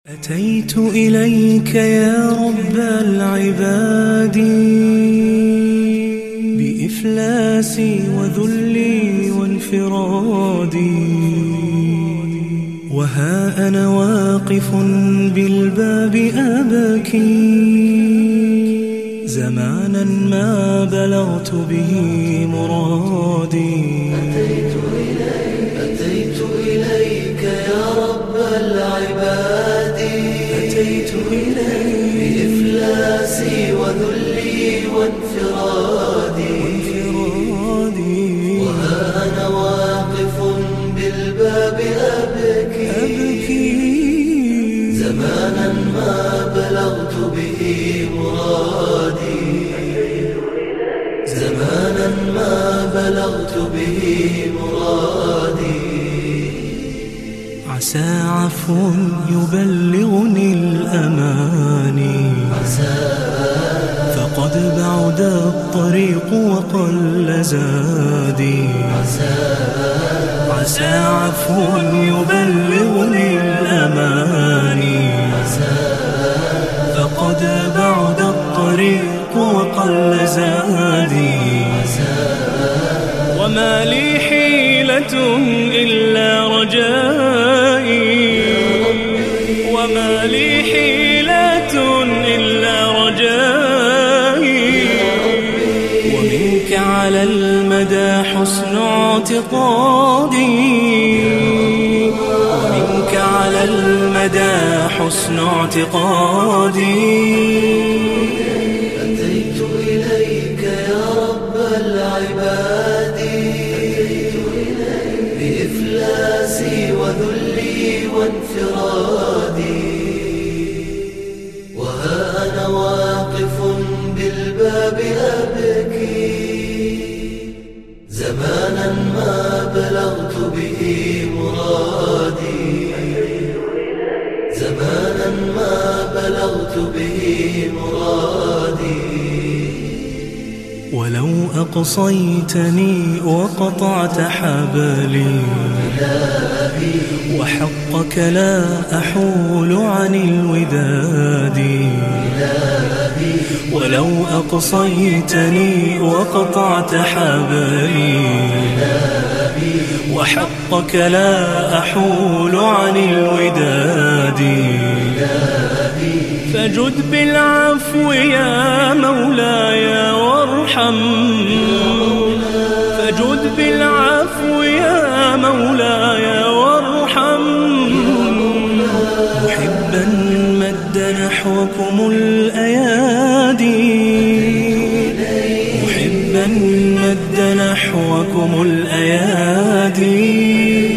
أتيت إليك يا رب العباد بإفلاسي وذلي وانفرادي، وها أنا واقف بالباب أبكي زمانا ما بلغت به مرادي. أتيت إليك يا رب العباد، أتيت إليك بإفلاسي وذلي وانفرادي، وها أنا واقف بالباب أبكي زمانا ما بلغت به مرادي، زمانا ما بلغت به مرادي. عسى عفو يبلغني الأماني، فقد بعد الطريق وقل زادي. عسى عفو يبلغني الأماني، فقد بعد الطريق وقل زادي. وما لي حيلة إلا رجائي، وما لي حيلة إلا رجائي. ومنك على المدى حسن اعتقادي، ومنك على المدى حسن اعتقادي. أتيت إليك يا رب العباد بإفلاسي وذلي وانفرادي، وها أنا واقف بالباب أبكي زمانا ما بلغت به مرادي، زمانا ما بلغت به مرادي. ولو أقصيتني وقطعت حبلي، وحقك لا أحول عن الوداد. ولو أقصيتني وقطعت حبلي، وحقك لا أحول عن الوداد. فجد بالعفو يا مولاي وارحم، فجد بالعفو يا مولاي وارحم. محبا مد نحوكم الأيادي، محبا مد نحوكم الأيادي.